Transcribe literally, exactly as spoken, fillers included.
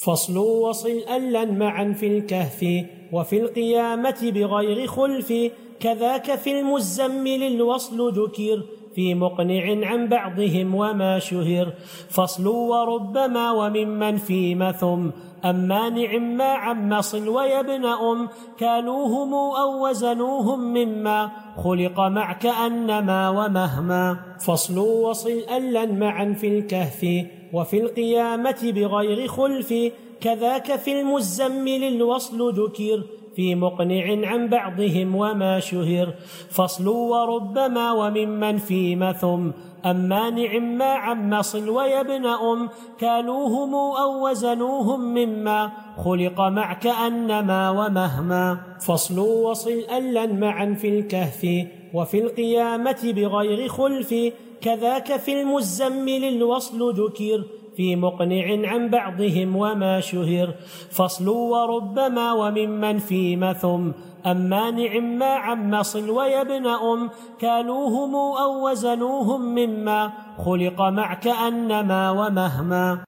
فصل وصل ألا معا في الكهف وفي القيامة بغير خلف، كذاك في المزمل الوصل ذكر في مقنع عن بعضهم وما شهر. فصل وربما وممن فيما ثم أم مانع ما عم صل ويبن أم، كالوهم أو وزنوهم مما خلق مع كأنما ومهما. فصل وصل ألا معا في الكهف وفي القيامة بغير خلف، كذاك في المزمل الوصل ذكر في مقنع عن بعضهم وما شهر. فصل وربما وممن فيما ثم أم مانع ما عم صل ويبن أم، كالوهم أو وزنوهم مما خلق مع كأنما ومهما. فصل وصل ألا معا في الكهف وفي القيامة بغير خلف، كذاك في المزمل الوصل ذكر في مقنع عن بعضهم وما شهر. فصل وربما وممن فيما ثم أم مانع ما عم صل ويبن أم، كالوهم أو وزنوهم مما خلق مع كأنما ومهما.